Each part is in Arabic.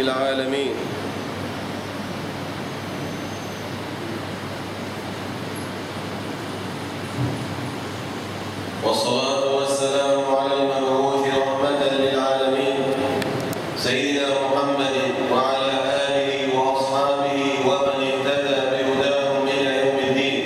العالمين. والصلاة والسلام على المبعوث رحمة للعالمين سيدنا محمد وعلى آله وأصحابه ومن اهتدى بهداهم إلى يوم الدين.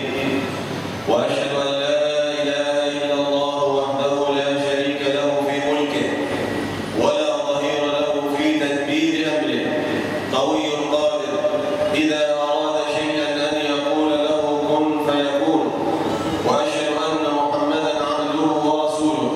وأشهد أن لا إله إلا الله وحده لا شريك له في ملكه ولا ظهير له في تدبير أمره، قوي قادر إذا أراد شيئا أن يقول له كن فيكون. وأشهد أن محمدا عبده ورسوله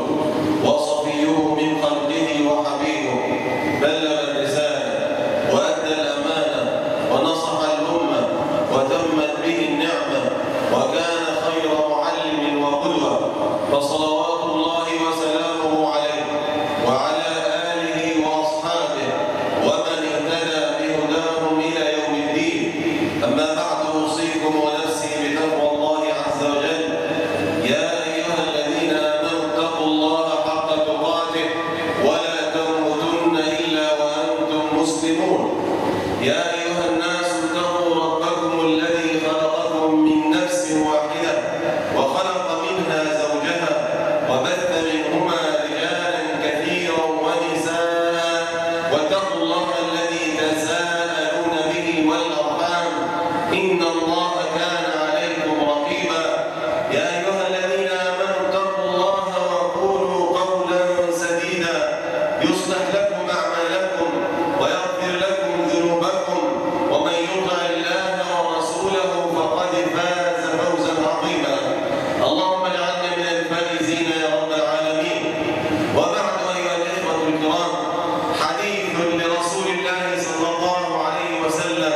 وصفيه من خلقه وحبيبه، بلغ الرسالة وأدى الأمانة ونصح الأمة وتمت به النعمة وكان خير معلم وقدوة، فصلوات الله وسلامه عليه وعلى آله وأصحابه ومن اهتدى بهداهم إلى يوم الدين. أما بعد، أوصيكم ونفسي بتقوى الله عز وجل. يا أيها الذين آمنوا اتقوا الله حق تقاته ولا تموتن إلا وأنتم مسلمون. يا أيها الناس اتقوا ربكم الذي خلقكم من نفس واحدة وخلق منها زوجها وبث منهما رجالا كثيرا ونساء، واتقوا الله الذي تساءلون به والأرحام إن الله كان عليكم رقيبا. يا أيها الذين آمنوا اتقوا الله وقولوا قولا سديدا يصلح لكم أعمالكم ويغفر لكم ذنوبكم، ومن يطع الله ورسوله فقد فاز فوزا عظيما. اللهم اجعلنا من الفائزين يا رب العالمين. وبعد، أيها الإخوة الكرام، حديث لرسول الله صلى الله عليه وسلم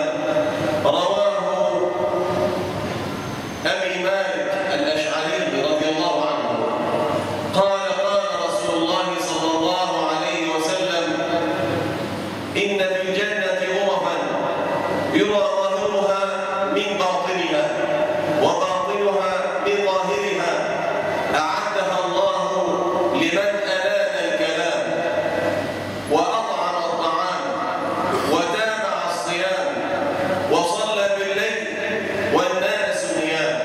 رواه أبي مالك الأشعري رضي الله عنه قال: قال رسول الله صلى الله عليه وسلم: إن في الجنة غرفا يرى ظاهرها من باطنها وباطنها من ظاهرها، أعدها الله لمن ألان الكلام وأطعم الطعام وتابع الصيام وصلى بالليل والناس نيام.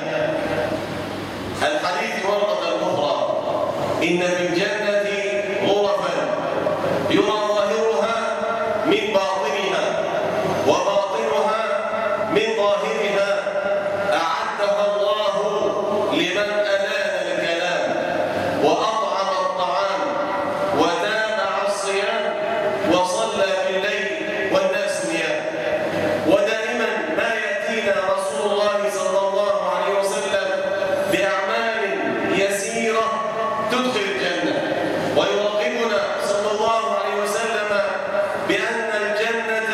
الحديث مرة أخرى: إن في الجنة غرفا يرى ظاهرها من باطنها وباطنها من ظاهرها، أعدها الله لمن ألان الكلام وأطعم الطعام وتابع الصيام وصلى بالليل والناس نيام. ودائما ما يأتينا رسول الله صلى الله عليه وسلم بأعمال يسيرة تدخل الجنة، ويرغبنا صلى الله عليه وسلم بأن الجنة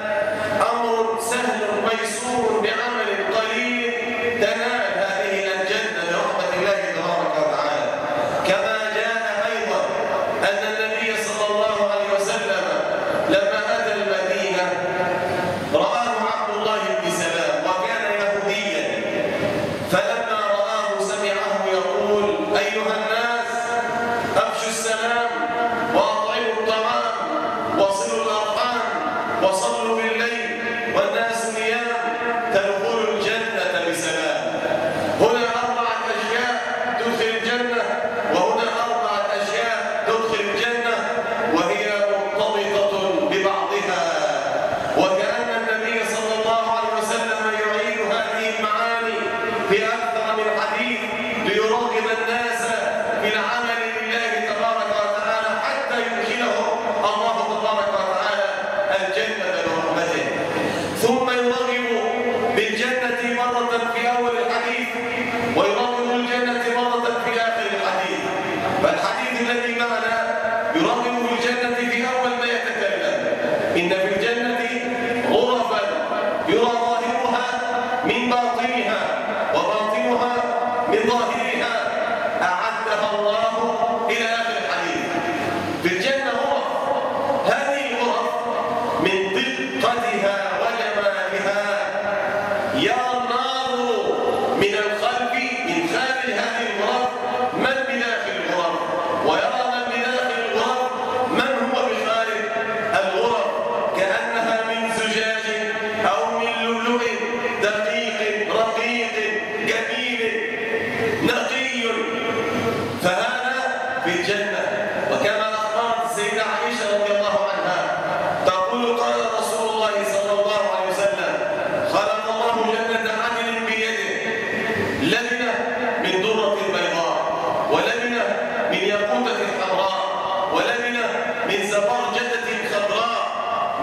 أمر سهل ميسور، بعمل قليل تنال هذه الجنة برحمة الله تبارك وتعالى. كما جاء أيضا أن النبي صلى الله عليه وسلم لما أتى المدينة رآه عبد الله بن سلام وكان يهوديا، فلما رآه سمعه يقول: أيها الناس، أفشوا السلام وأطعموا الطعام وصلوا الأرحام وصلوا بالليل والناس نيام تدخلوا الجنة بسلام. هنا 4 أشياء تدخل الجنة، وهنا 4 أشياء تدخل الجنة، وهي مرتبطة ببعضها. وكأن النبي صلى الله عليه وسلم يعيد هذه المعاني في أكثر من حديث ليرغب الناس في العمل لله تبارك وتعالى حتى يدخلهم الله تبارك وتعالى الجنة برحمته. ثم يرغب بالجنة مرة في أول الحديث ويرغب بالجنة مرة في آخر الحديث. فالحديث الذي معنا يرغب بالجنة في أول ما يتكلم: إن في الجنة غرفا يرى ظاهرها من باطنها وباطنها من ظاهرها، أعدها الله إلى آخر الحديث. في الجنة غرف، هذه الغرف من دقتها وجمالها يرى الناظر من الخلف من خارج هذه الغرف من بداخل الغرف، ويرى من بداخل الغرف من هو بخارج الغرف، كأن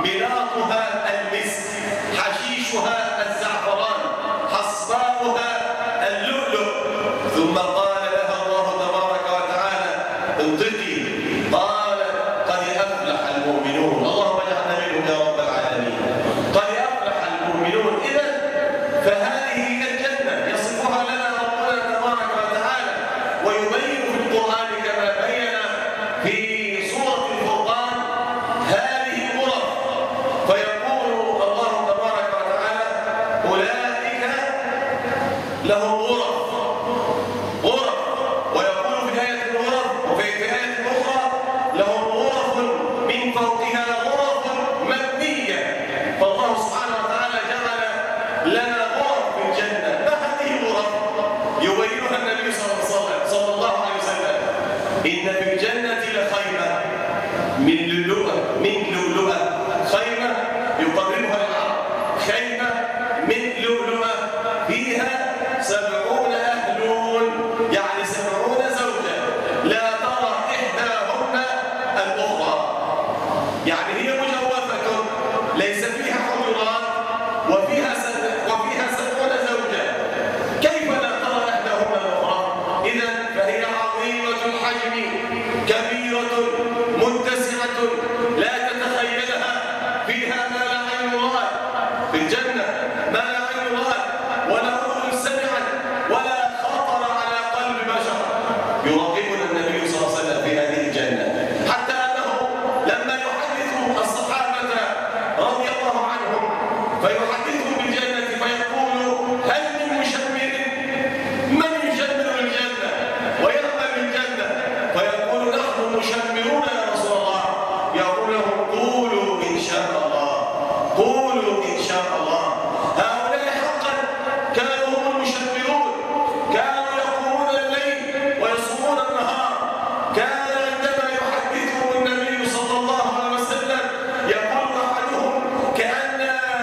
بلاطها المسك، حشيشها الزعفران، حصباؤها اللؤلؤ. ثم قال لها الله تبارك وتعالى انطقي، قالت قد أفلح المؤمنون. اللهم اجعلنا منهم يا رب العالمين. قد أفلح المؤمنون. إذن فهذه هي الجنة يصفها لنا ربنا تبارك وتعالى ويبين في القرآن كما بين في سورة الفرقان هذه الغرف، فيقول الله تبارك وتعالى أولئك لهم غرف، ويقول في آية الغرف وفي آية أخرى لهم غرف من فوقها غرف مبنية. فالله سبحانه وتعالى جعل لنا غرف في الجنة. ما هذه الغرف؟ يبينها النبي صلى الله عليه وسلم. إن في الجنة لخيمة من لؤلؤة، خيمة يقربها العرب، خيمة من لؤلؤة فيها 70 أهلون، يعني 70 زوجة لا ترى إحداهن الأخرى. يعني هي مجوفة ليس فيها حجرات وفيها 70 زوجة، كيف لا ترى إحداهن الأخرى؟ إذن فهي عظيمة الحجم كبيرة متسعة لا تتخيلها، فيها ما لا عين رأت في الجنة، ما لا عين رأت ولا أذن سمعت ولا خطر على قلب بشر. يراقبنا النبي صلى الله عليه وسلم في هذه الجنة، حتى أنه لما يحدث الصحابة رضي الله عنهم فيحدثهم بالجنة فيقول هل من مشمر؟ من يشمر الجنة ويأمل الجنة؟ فيقول نحن مشمرون يا رسول الله. يقول لهم قولوا إن شاء الله، قولوا إن شاء الله. هؤلاء حقا كانوا هم المشمرون، كانوا يقومون الليل ويصومون النهار. كان عندما يحدثهم النبي صلى الله عليه وسلم يقول أحدهم كأن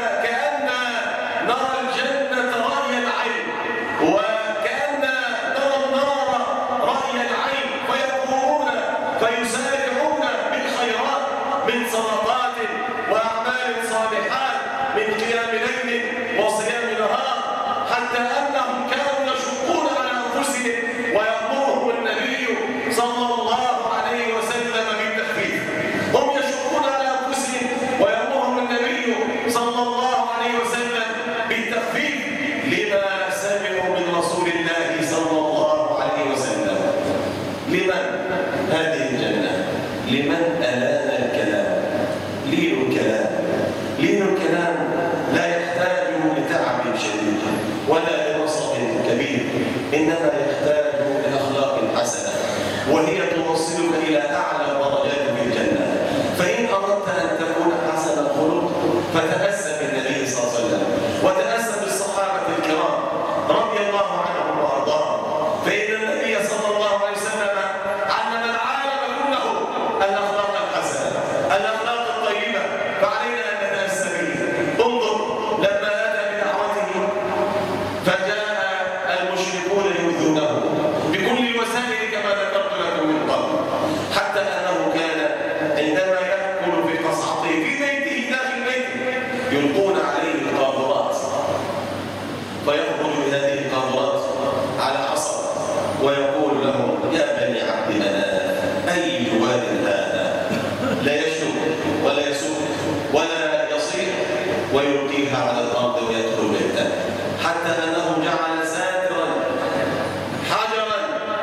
نرى الجنة رأي العين وكأن نرى النار رأي العين، فيقومون فيسارعون بالخيرات من صدقات وأعمال صالحات، من قيام ليل وصيام نهار، حتى أنهم كانوا يشقون على أنفسهم ويأمرهم النبي صلى الله عليه وسلم بالتخفيف. هم يشقون على أنفسهم ويأمرهم النبي صلى الله عليه وسلم بالتخفيف لما سمعوا من رسول الله صلى الله عليه وسلم. لمن هذه الجنة؟ لمن ألان الكلام، لين الكلام. لين الكلام لا يحتاج لتعب شديد ولا لنصب كبير، إنما يحتاج لأخلاق حسنة، وهي توصلك إلى أعلى درجات في الجنة. فإن أردت أن تكون حسن الخلق فتأسى بالنبي صلى الله عليه وسلم وتأسى بالصحابة الكرام رضي الله عنهم وأرضاهم، فإن النبي صلى الله عليه وسلم علم العالم كله الأخلاق الحسنة، الأخلاق الطيبة، فعلينا أن نتأسى به. انظر لما أتى بدعوته فجاء المشركون يؤذونه بكل الوسائل كما ذكرت لكم من قبل، حتى أنه كان عندما يأكل في قصعته في بيته داخل بيته يلقون عليه القاذورات، فيخرج بهذه القاذورات على عصا ويقول لهم يا بني عبد مناف أي جواد هذا، لا يشرب ولا يسوق ولا يصيح، ويلقيها على الأرض ويدخل بيته، حتى أنه جعل ساترا حجرا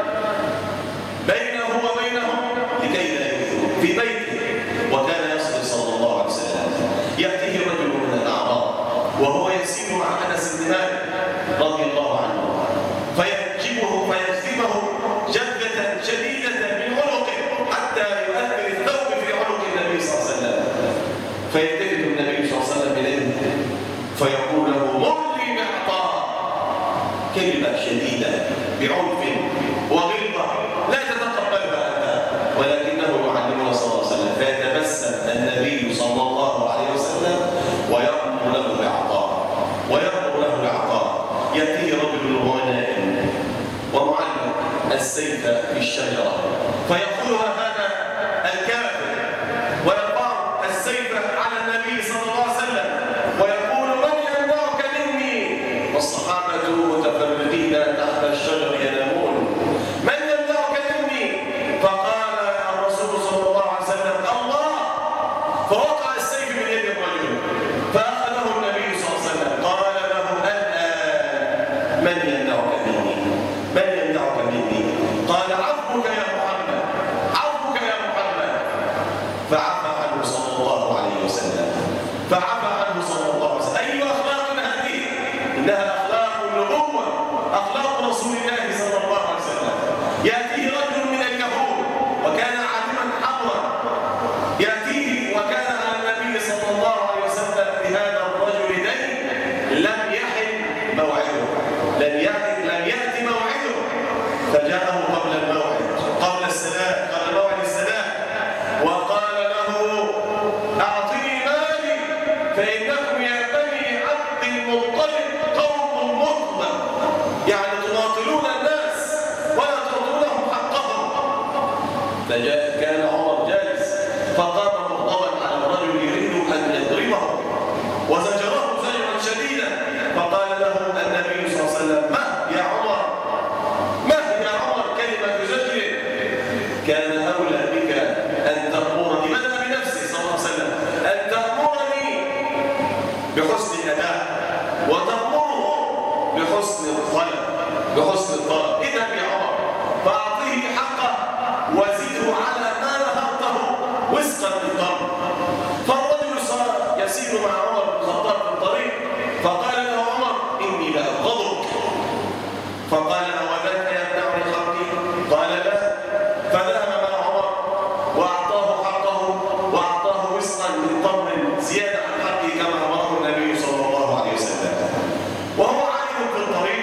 بينه وبينهم لكي لا يؤذوه في بيته. وكان يصبر صلى الله عليه وسلم، يأتيه رجل من الأعراب وهو يسير مع أنس بن مالك رضي الله عنه فيجذبه جذة شديدة من عنقه حتى يؤثر الثوب في عنق النبي صلى الله عليه وسلم، فيلتفت النبي صلى الله عليه وسلم إليه فيقول له مر لي معطاء، كلمة شديدة بعنف وغلظة لا تتقبلها أنت، ولكنه يعلمنا صلى الله عليه وسلم، فيتبسم النبي صلى الله عليه وسلم ويأمر له بعطاء. يأتيه رجل وهو نائم ومعلق السيف في الشجرة فيأخذها هذا الكافر ويرفع السيف على النبي فعفى عنه صلى الله عليه وسلم. أي أخلاق هذه؟ إنها أخلاق النبوة، أخلاق رسول الله صلى الله عليه وسلم. يأتيه رجل من اليهود وكان عالما حبرا، يأتيه وكان على النبي صلى الله عليه وسلم بهذا الرجل دين لم يحل موعده، لم يأتي موعده، فجاءه قبل الموعد، قبل السلام، قبل موعد السلام، وقال له أعطني مالي فإنكم يا بني عبد المطلب قوم مطلب، يعني تناطلون الناس ولا تعطونهم حقهم. كان عمر جالس فقام مغضبا على الرجل يريد أن يضربه وزجره زجرا شديدا، فقال له النبي صلى الله عليه وسلم: مه يا عمر، مه يا عمر، كلمة زجر كان أولى بك أن تأمرني، بدأ بنفسه صلى الله عليه وسلم، أن تأمرني بحسن الأداء وتأمره بحسن الطلب، بحسن الطلب. اذهب يا عمر فأعطيه حقه وزده على ما نهرته وسقا بالضرب. فالرجل صار يسير مع عمر بن الخطاب في الطريق، فقال له عمر: إني لأبغضك. فقال: أوذاك يمنعني حقي؟ قال: لا. فذهب مع عمر وأعطاه حقه وأعطاه وسقا من تمر زيادة عن حقه كما أمره النبي صلى الله عليه وسلم. وهو عالم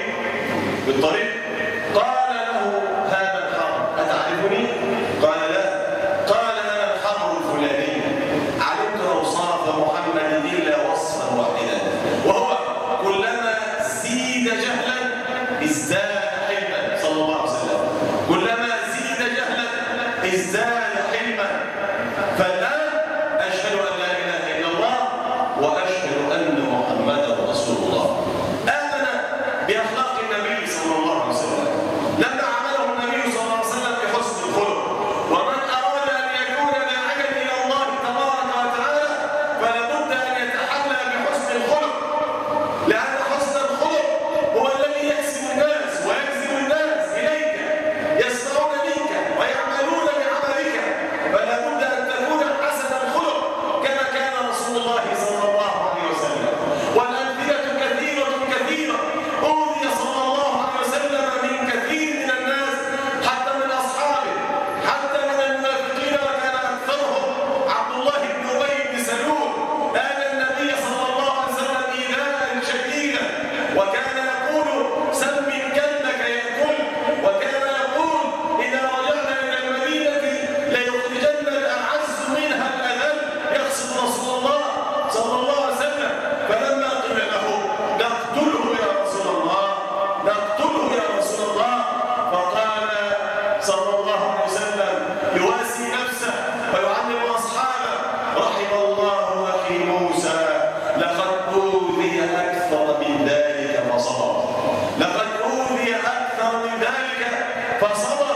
في الطريق قال له هذا الحمر أتعرفني؟ قال: لا. قال: أنا الحمر الفلاني، علمت أوصاف محمد إلا وصفا واحدا، وهو كلما زيد جهلا ازداد حلما صلى الله عليه وسلم، كلما زيد جهلا ازداد حلما. فالآن أشهد أن لا إله إلا الله وأشهد أن محمدا رسول الله. آمن بأخلاق النبي صلى الله عليه وسلم لما عمله النبي صلى الله عليه وسلم بحسن الخلق. ومن أراد أن يكون داعيا إلى الله تبارك وتعالى فلابد أن يتحلى بحسن الخلق، لأن حسن الخلق هو الذي يكسب الناس ويجذب الناس إليك، يسمعون منك ويعملون بعملك، فلابد أن تكون حسن الخلق كما كان رسول الله صلى الله عليه وسلم. والأمثلة كثيرة كثيرة، أوذي صلى الله عليه وسلم من كثير من الناس، حتى من أصحابه، حتى من المنافقين، وكان أكثرهم عبد الله بن أبي بن سلول. آذى النبي صلى الله عليه وسلم إيذاء شديدا، وكان يقول: سمن كلبك يأكل، وكان يقول: إذا رجعنا إلى المدينة ليخرجن الأعز منها الأذل، يقصد رسول الله صلى الله عليه وسلم. فلما قيل له: نقتله يا رسول الله، نقتله يا رسول الله، فقال صلى الله عليه وسلم يواسي نفسه ويعلم أصحابه: رحم الله أخي موسى، لقد أوذي أكثر من ذلك فصبر، لقد أوذي أكثر من ذلك فصبر.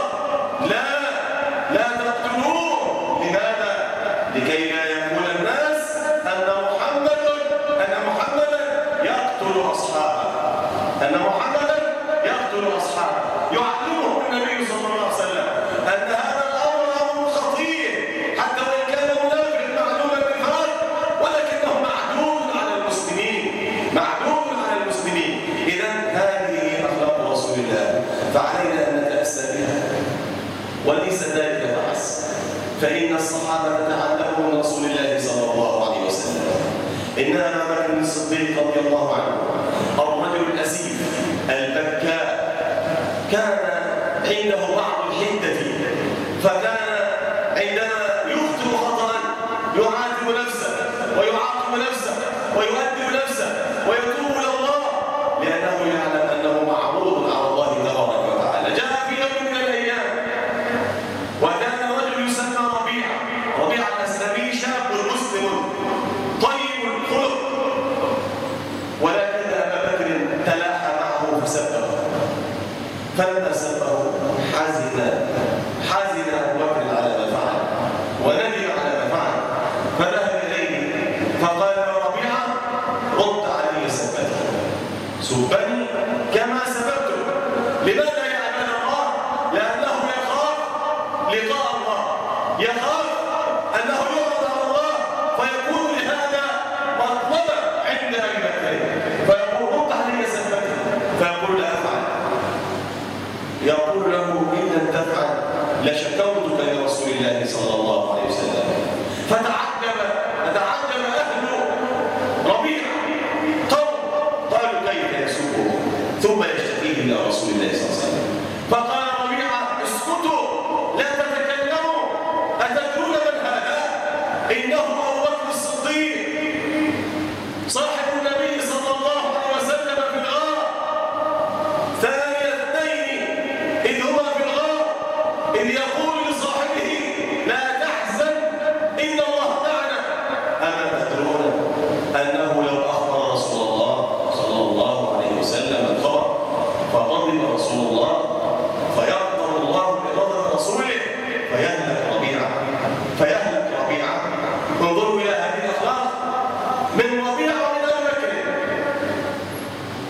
لا تقتلوه. لماذا؟ لكي لا يقول الناس أن محمدا يقتل أصحابه، أن محمدا يقتل أصحابه. يعلمه النبي صلى الله عليه وسلم أن هذا الأمر أمر خطير، حتى وإن كان منافق معلوم النفاق، ولكنه معدوم على المسلمين، معدوم على المسلمين. إذن هذه أخلاق رسول الله، فعلينا أن نتأسى بها. وليس ذلك فحسب، فإن الصحابة تعلموا من رسول الله صلى الله عليه وسلم. إن أبا بكر الصديق رضي الله عنه الرجل الأسيف البكاء كان عنده بعض الحدة، فكان عندما يخطئ خطأ يعاتب نفسه ويعاقب نفسه ويؤدب نفسه ويتوب إلى الله، لأنه يعلم أنه معروض على الله تبارك وتعالى. جاء في يوم من الأيام وكان رجل يسمى ربيعة الأسلمي، شاب مسلم طيب الخلق، ولكن أبا بكر تلاحى معه فسبه. فلما سبه حزن أبو بكر على ما فعل وندم على ما فعل، فذهب إليه فقال: ربيعة، رد علي سبتي، سبني كما سببته. لماذا يا عباد الله؟ لأنه يخاف لقاء الله، يخاف أنه يعرض على الله فيكون لهذا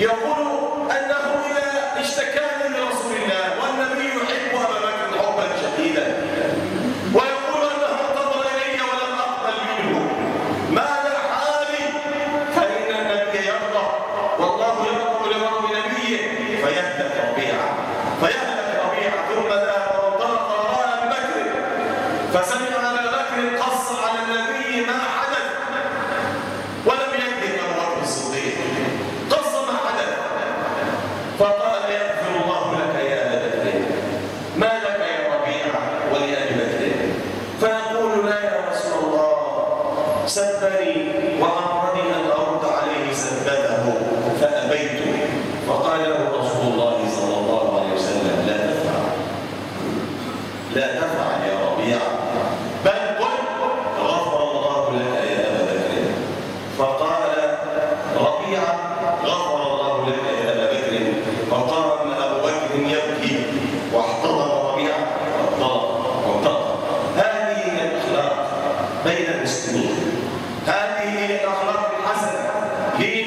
يقول أنه إذا اشتكاني لرسول الله والنبي يحب أبا بكر حبا شديدا ويقول أنه انتظر إلي ولم أقبل منه ماذا حالي؟ فإن النبي يرضى والله يرضى لمرض نبيه فيهلك ربيعة ثم ذهب وانطلق وراء أبي بكر فسمع أبا بكر قص على النبي ما حدث ولم يكذب أبو بكر الصديق قص ما حدث فقال يغفر الله لك يا أبا بكر ما لك يا ربيعة ولأبي بكر فيقول لا يا رسول الله سبني وأمرني أن أرد عليه سبته فأبيت فقال له رسول الله صلى الله عليه وسلم لا تفعل يا ربيعة بل قل غفر الله لك يا أبا بكر فقال ربيعة غفر الله لك يا أبا بكر فقام أبو بكر يبكي واحتضن ربيعة وانطلق هذه هي الأخلاق بين المسلمين هذه هي الأخلاق الحسنة لين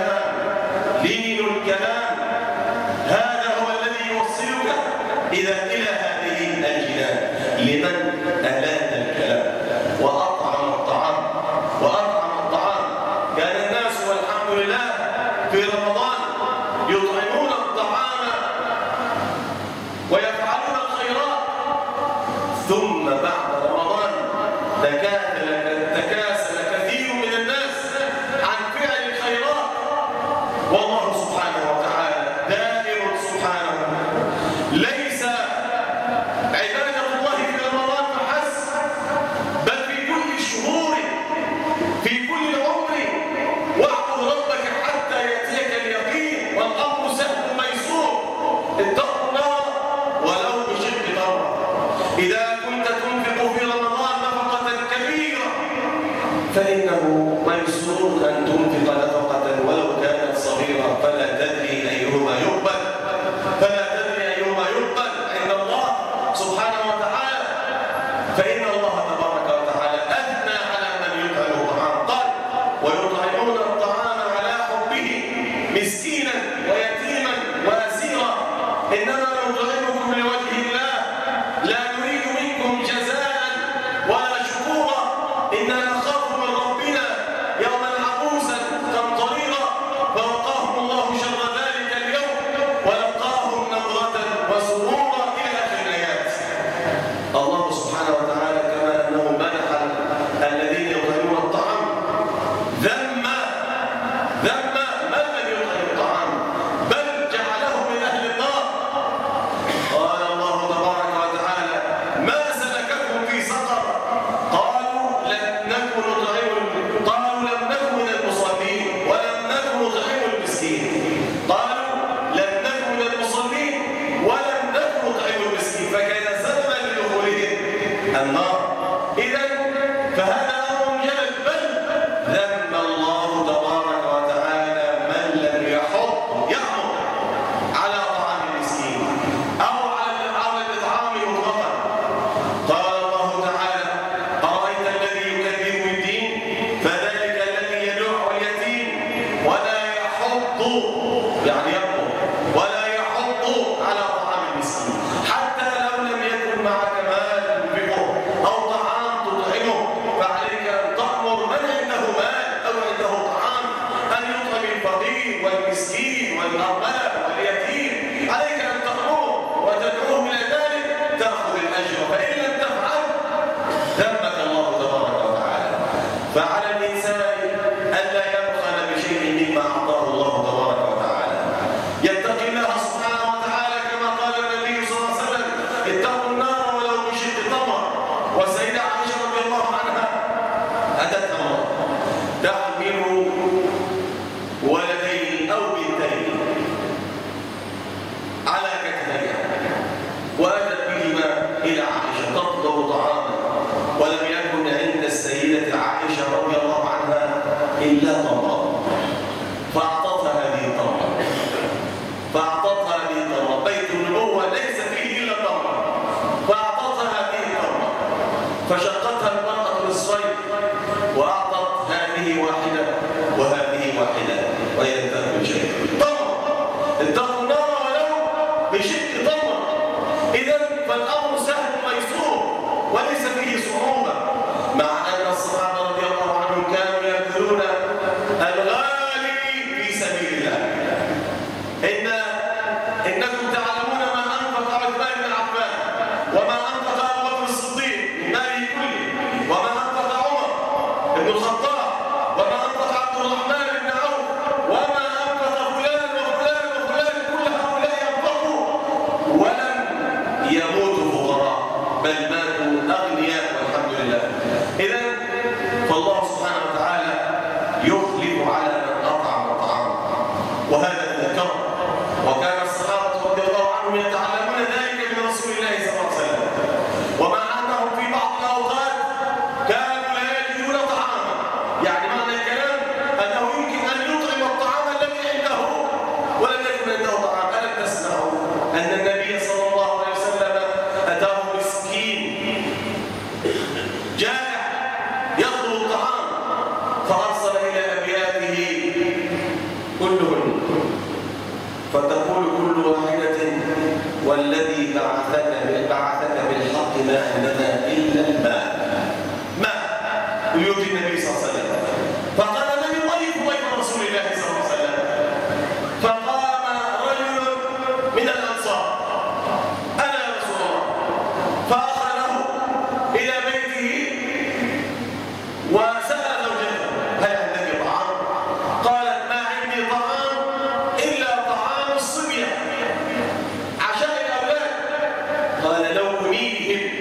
الكلام هذا هو الذي يوصلك إلى هذه الجنان لمن ألان الكلام وأطعم الطعام كان الناس والحمد لله في رمضان يطعمون الطعام ويفعلون الخيرات ثم بعد رمضان تكاسل كثير من الناس عن فعل الخيرات والله سبحانه وتعالى دائر سبحانه ليس عبادة الله في رمضان فحسب بل في كل الشهور في كل العمر واعبد ربك حتى يأتيك اليقين والأمر سهل ميسور اتقوا النار ولو بشق تمرة إذا كنت تنفق في رمضان نفقة كبيرة فإنه ميسور أن تنفق نفقة ولو كانت صغيرة فلا تدري أيهما يقبل عند الله سبحانه وتعالى فإن الله تبارك وتعالى أثنى على من يطعم الطعام قال ويطعمون الطعام على حبه مسكينا ويتيما وأسيرا إنما نطعمكم لوجه الله لا نريد منكم جزاء ولا شكورا إنا نخاف من ربنا يوما عبوسا قمطريرا فوقاهم الله شر ذلك اليوم ولقاهم نظرة وسرورا إلى آخر الآيات. الله سبحانه وتعالى كما أنه منح الذين يطعمون الطعام ذم من لم يطعم الطعام بل جعلهم من أهل النار. قال الله تبارك وتعالى ما سلككم في سقر قالوا لم نكن من المصلين ولم نكن نطعم المسكين فكان سببا لدخولهم النار. إذن فهذا أمر جلل بل ذم الله تبارك وتعالى من لم يأمر على طعام المسكين أو على الإطعام مطلقا. قال الله تعالى أرأيت الذي يكذب بالدين فذلك الذي يدع اليتيم ولا يحض يعني يأمر ولا يحض على طعام المسكين حتى لو لم يكن معك مال تنفقه أو طعام تطعمه فعليك أن تأمر من عنده مال أو عنده طعام أن يطعم الفقير والمسكين والأرملة واليتيم عليك أن تأمره وتدعوه إلى ذلك تأخذ الأجر فإن لم تفعل ذمك الله تبارك وتعالى. فعلى الإنسان ألا يبخل بشيء مما أعطاه الله تبارك وتعالى يتقي الله سبحانه وتعالى كما قال النبي صلى الله عليه وسلم اتقوا النار ولو بشق تمرة. والسيدة عائشة رضي الله عنها أتت امرأة تحمل ولدين أو بنتين على كتفيها وأتت بهما إلى عائشة تطلب طعاما ولم يكن عند السيدة عائشة رضي الله عنها إلا تمرة فأعطتها هذه التمرة بيت النبوة ليس فيه إلا تمرة فأعطتها هذه التمرة فشقتها المرأة نصفين وأعطت هذه واحدة وهذه واحدة وهي تأكل شيء يخلف على من أطعم الطعام، وهذا من الكرم. وكان الصحابة رضي الله عنهم يتعلمون ذلك من رسول الله صلى الله عليه وسلم، ومع أنهم في بعض الأوقات كانوا لا يجدون طعاما. يعني معنى الكلام أنه يمكن أن يطعم الطعام الذي عنده ولم يكن عنده طعام. ألم تسمعوا أن النبي صلى الله عليه وسلم أتاه مسكين جائع يطلب الطعام فأرسل إلى أبياته كلهن فتقول كل واحدة والذي بعثك بالحق ما عندنا إلا الماء. ماء يؤتي النبي صلى الله عليه وسلم. فقال من يضيف ضيف رسول الله صلى الله عليه وسلم؟ فقام رجل من الأنصار أنا يا رسول الله، فأخذه إلى بيته وسأل زوجته هل عندك طعام؟ قالت ما عندي طعام إلا طعام الصبية عشاء الأولاد. قال لو أميهم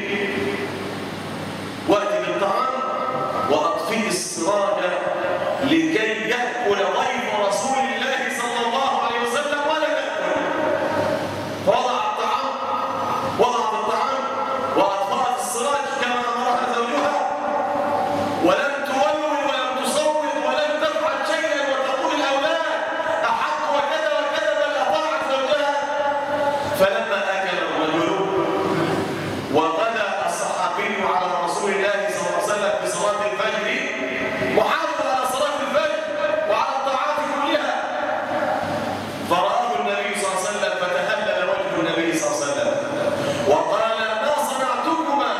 وأت بالطعام وأطفئ السراج لكي يأكل ضيف رسول الله صلى الله عليه وسلم ولا يأكل. فوضعت الطعام وأطفأت السراج كما أمرها زوجها، ولم تولول ولم تصوت ولم تفعل شيئا وتقول الأولاد أحق وكذا وكذا، بل أطاعت زوجها. فلما أكل الرجل وغدا الصحابي على رسول الله صلى الله عليه وسلم بصلاة الفجر، محافظ على صلاة الفجر وعلى الطاعات كلها، فرآه النبي صلى الله عليه وسلم فتهلل وجه النبي صلى الله عليه وسلم وقال ما صنعتما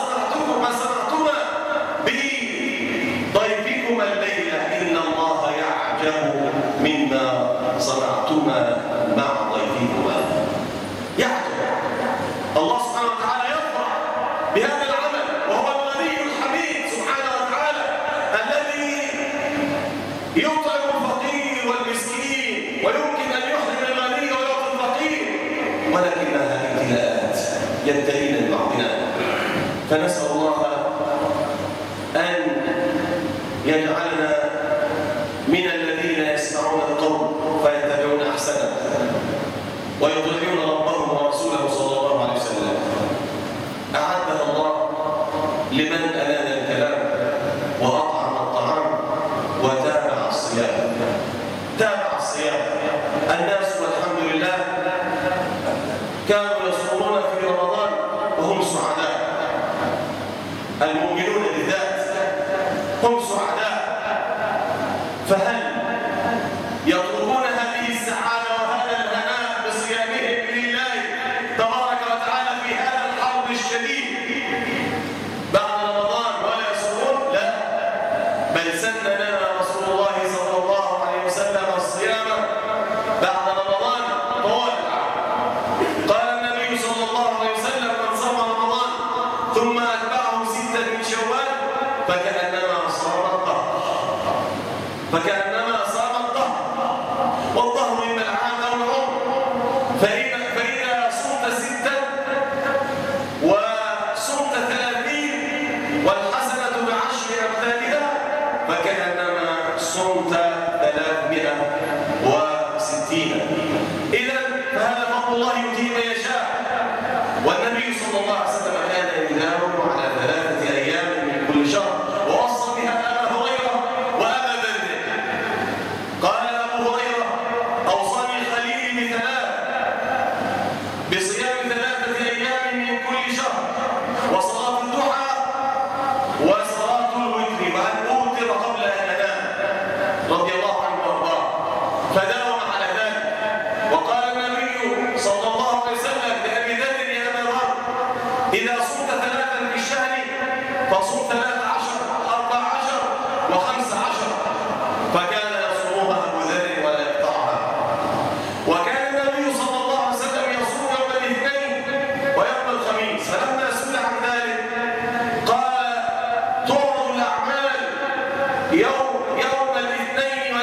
بضيفكما الليلة، إن الله يعجب مما صنعتما مع ضيفكما. يعجب الله سبحانه وتعالى، يفرح بهذا العمل، وهو الغني الحميد سبحانه وتعالى الذي يطعم الفقير والمسكين، ويمكن أن يحرم الغني ويعطي الفقير، ولكنها ابتلاءات ينتهين لبعضنا. فنسأل الله أن يجعلنا من الذين يسمعون القول فيتبعون أحسنه ويطيعون ربهم ورسوله صلى الله عليه وسلم. أعدها الله لمن ألان الكلام وأطعم الطعام وتابع الصيام. تابع الصيام. الناس والحمد لله كانوا يصومون في رمضان وهم سعداء. المؤمنون بالذات هم سعداء. فهل يطلبون هذه السعادة وهذا الهناء بصيامهم لله تبارك وتعالى في هذا الحرب الشديد بعد رمضان ولا يصومون؟ لا، بل سن لنا رسول الله صلى الله عليه وسلم الصيام بعد رمضان طوال العام. قال النبي صلى الله عليه وسلم من صام رمضان ثم أتبعه 6 من شوال فكأنما صام الدهر. والظهر إما العام أو العمر. فإذا صمت 6 وصمت 30 والحسنة ب10 أمثالها فكأنما صمت 360. إذا فهذا فضل الله يؤتيه من يشاء. والنبي صلى الله عليه وسلم كان يداوم على 3 أيام من كل شهر، ووصى بها أبا هريرة وأبا ذر. قال أبو هريرة أوصاني خليلي بصيام 3 أيام من كل شهر، وصلاة الضحى وصلاة الوتر، وأن أوتر قبل أن أنام، رضي الله عنه وأرضاه. فداوم على ذلك. وقال النبي صلى الله عليه وسلم لأبي ذر يا أبا ذر إذا صمت 3 في الشهر فصم 13 14 و15. فكان يصومها أبو ذر ولا يقطعها. وكان النبي صلى الله عليه وسلم يصوم يوم الاثنين ويوم الخميس. فلما سئل عن ذلك قال تعرض الأعمال يوم الاثنين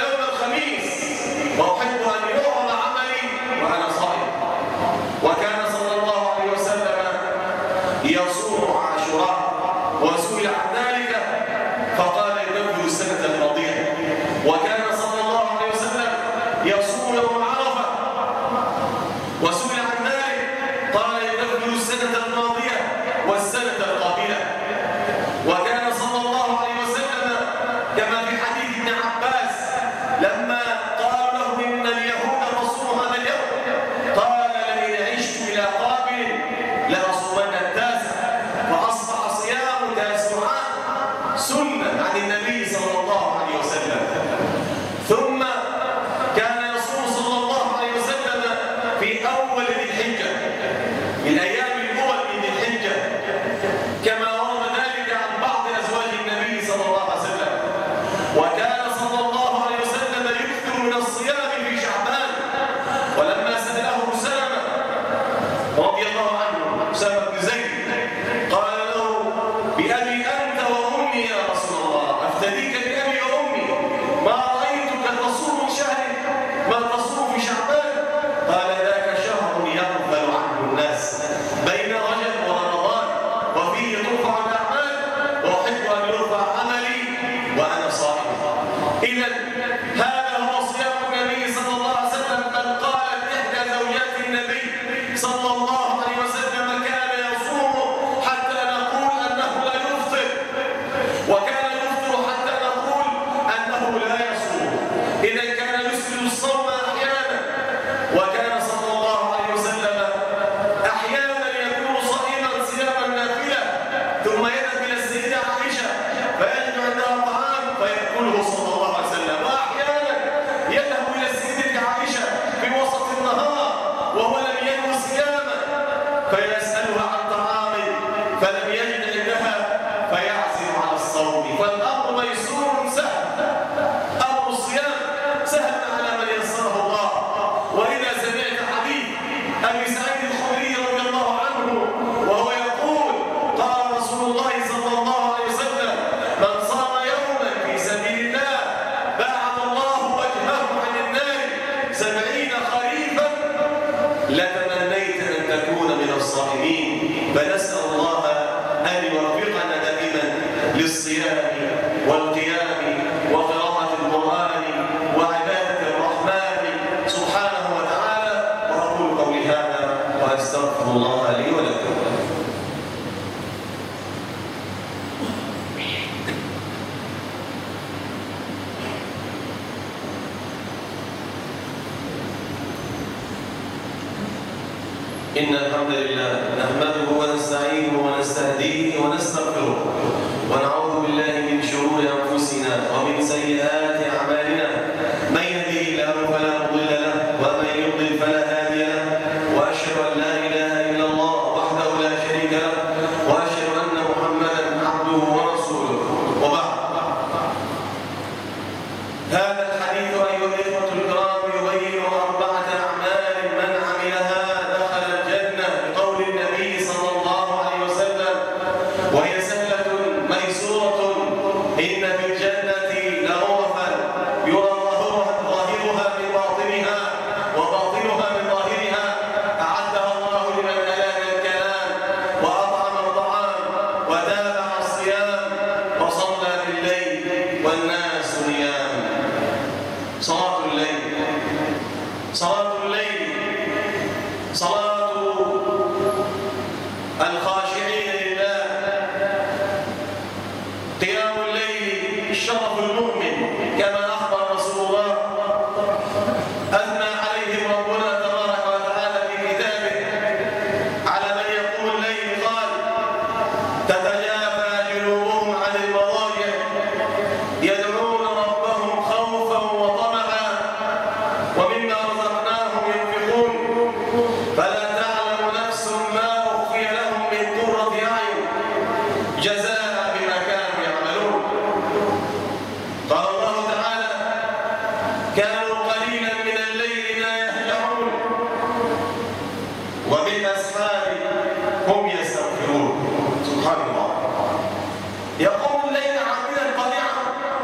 الصائمين، فنسأل الله أن يوفقنا دائما للصيام والقيام وقراءة القرآن وعبادة الرحمن سبحانه وتعالى. وأقول قولي هذا وأستغفر الله لي ولكم. إن الحمد لله نحمده ونستعينه ونستهديه ونستغفره ونعوذ بالله من شرور أنفسنا ومن سيئات أعمالنا. من يهده الله فلا مضل له ومن يضلل فلا هادي له، وأشهد أن لا إله إلا الله وحده لا شريك له، وأشهد أن محمدا عبده ورسوله. وبعد، هذا الحديث أيها الإخوة الكرام يبين 4 أعمال من عملها بقول النبي صلى الله عليه وسلم، وهي سهلة ميسورة. إن في الجنة لغرفا يرى ظاهرها من باطنها وباطنها من ظاهرها، أعدها الله لمن ألان الكلام وأطعم الطعام وتابع الصيام وصلى بالليل والناس نيام. صلاة الليل، صلاة الليل، صلاة الخاشعين لله، قيام الليل شرف المؤمن كما أخبر رسول الله، أثنى عليهم ربنا تبارك وتعالى في كتابه على من يقوم الليل، قال: تتجافى جنوبهم عن المضاجع يدعون ربهم خوفا وطمعا ومما رزقناهم ينفقون فلا تعلم نفس ما أخفي لهم من قرة أعين جزاء بما كانوا يعملون. قال الله تعالى: كانوا قليلا من الليل ما يهجعون وبالأسحار هم يستغفرون. سبحان الله، يقوم الليل عاملا قليعا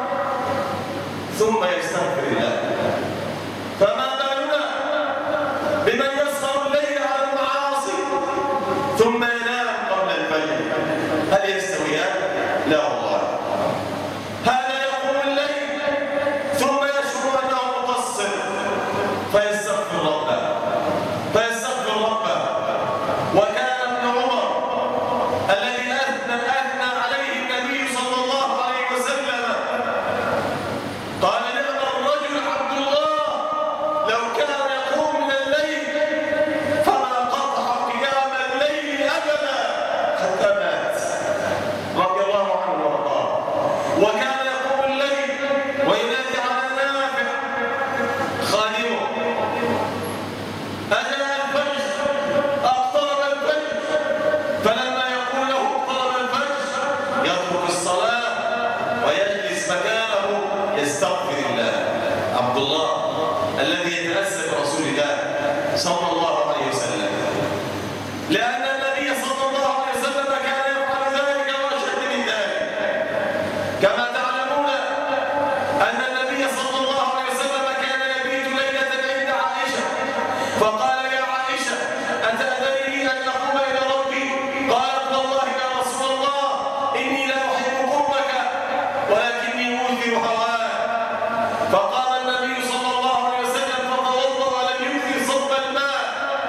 ثم يستغفر الله، فما بالنا بمن يسهر الليل على المعاصي ثم ينام قبل الفجر؟ هل يستويان؟ لا والله. هذا يقوم الليل ثم يشعر انه مقصر فيستغفر ربه فيستغفر ربه. وكان ابن عمر الذي اثنى عليه النبي صلى الله عليه وسلم قال: نعم الرجل عبد الله لو كان يقوم من الليل فما قطع قيام الليل ابدا حتى مات، رضي الله عنه وارضاه. وكان يقوم الليل وينادي على نافع خادمه: أجل الفجر، اقترب الفجر. فلما يقول له اقترب الفجر يترك الصلاة ويجلس مكانه يستغفر الله. عبد الله الذي يتأسى برسول الله صلى الله عليه وسلم، لأن النبي صلى الله عليه وسلم كان يفعل ذلك وأشد من ذلك. كما تعلمون أن النبي صلى الله عليه وسلم كان يبيت ليلة عند عائشة، فقال: يا عائشة أتأذني أن أقوم إلى ربي؟ قالت: والله يا رسول الله إني لا أحب قربك ولكني أوثر هواك. فقال النبي صلى الله عليه وسلم فتوضأ ولم يكثر صب الماء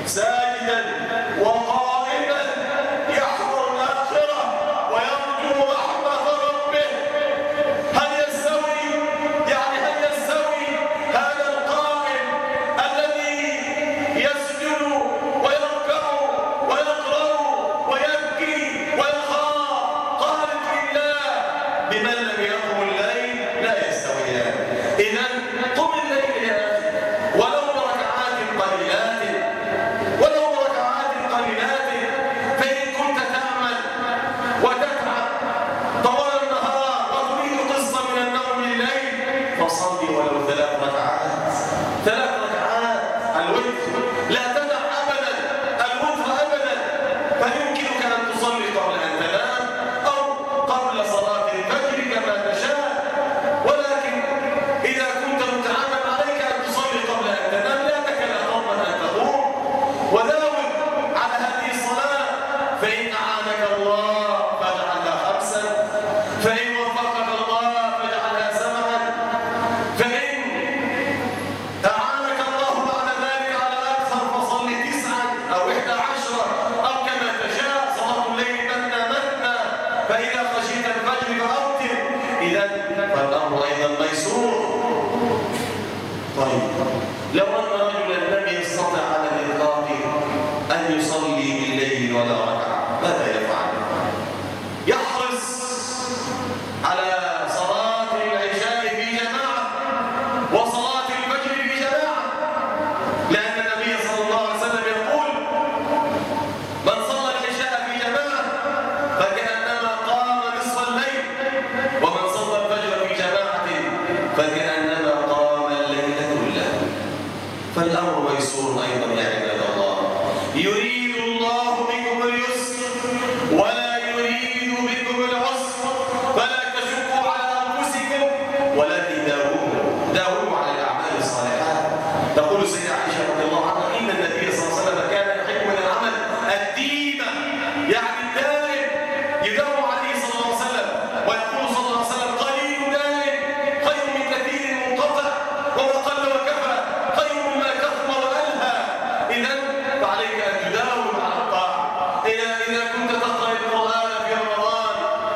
ساجدا وقائما يحضر الآخرة ويرجو رحمة ربه. هل يستوي هذا القائم الذي يسجد ويركع ويقرأ ويبكي ويخاف قالت لله بمن لم يقم الليل؟ لا يستويان. إذن قم الليل يا أخي ولو بركعات قليلات، فإن كنت تعمل وتتعب طوال النهار وتريد قسطا من النوم الليل فصلي ولو 3 ركعات. 3 ركعات الوتر، لا تدع أبدا الوتر أبدا. فيمكنك أن تصلي قبل أن تنام أو قبل صلاة الفجر كما تشاء، ولكن إذا كنت متعبا عليك أن تصلي قبل أن تنام. لا تكلف أن تقوم وداوم على هذه الصلاة. فإن أعانك الله فاجعلها 5، فإن وفقك الله فاجعلها 7، فإن أعانك الله بعد ذلك على أكثر فصل 9 أو 11 أو كما تشاء. صلاة الليل مثنى، فإذا خشيت الفجر فأوتر. إذن فالأمر أيضا ميسور. طيب لو أن رجلا لم يستطع على الإطلاق أن يصلي بالليل ولا ركعة، ماذا يفعل؟ يحرص على صلاة العشاء في جماعة وصلاة الفجر في جماعة، لأن النبي صلى الله عليه وسلم يقول من صلى العشاء في جماعة فكأنما قام نصف الليل، ومن صلى الفجر في جماعة فكأنما قام الليل كله. فالأمر ميسور أيضا يا عباد الله. يريد الله بكم اليسر ولا يريد بكم العسر، فلا تشقوا على أنفسكم ولكن داوموا على الأعمال الصالحات. تقول سيدة عائشة رضي الله عنها إن النبي صلى الله عليه وسلم كان يحب من العمل الديمة، يعني الدائم، يداوم عليه صلى الله عليه وسلم ويقول صلى الله عليه وسلم قليل دائم خير من كثير منقطع، وما قل وكفى خير مما كثر وألهى. إذن فعليك أن تداوم على الطاعة. إذا كنت تقرأ القرآن في رمضان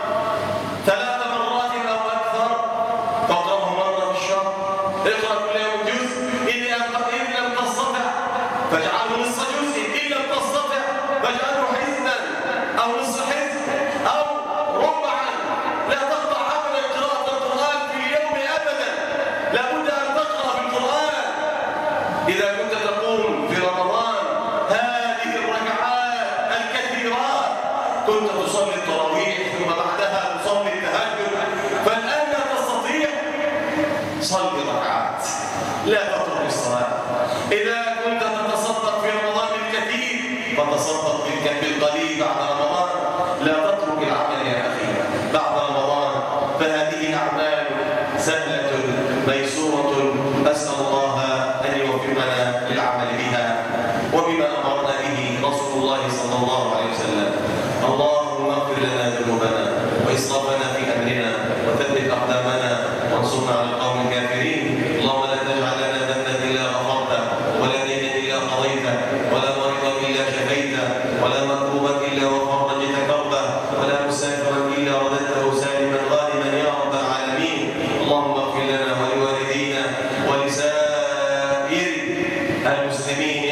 3 مرات أو أكثر فاقرأه مرة في الشهر. اقرأ كل يوم جزء. إن لم تستطع فاجعله نصف جزء، إن لم تستطع فاجعله حزنا أو نصف حزب أو ربعا. لا تقطع أبدا قراءة القرآن في اليوم أبدا، لابد أن تقرأ في القرآن. إذا كنت تقوم في رمضان هذه الركعات الكثيرات كنت تصلي التراويح ثم بعدها تصلي التهجد، فالآن لا تستطيع، صلي ركعات لا تترك الصلاة. إذا كنت تتصدق في رمضان بالكثير فتصدق بالقليل بعد رمضان. لا تترك العمل يا أخي بعد رمضان، فهذه الأعمال سهلة ميسورة. أسأل الله أن يوفقنا للعمل بها وبما أمرنا به رسول الله صلى الله عليه وسلم. اللهم اغفر لنا ذنوبنا وإسرافنا في أمرنا وثبت أقدامنا وانصرنا على القوم الكافرين. اللهم لا تجعل لنا ذنبا إلا غفرته، ولا دينا إلا قضيته، ولا مريضا إلا شفيته، ولا مكروبا إلا وفرجت كربه، ولا مسافرا إلا رددته سالما غانما يا رب العالمين. اللهم اغفر لنا ولوالدينا ولسائر المسلمين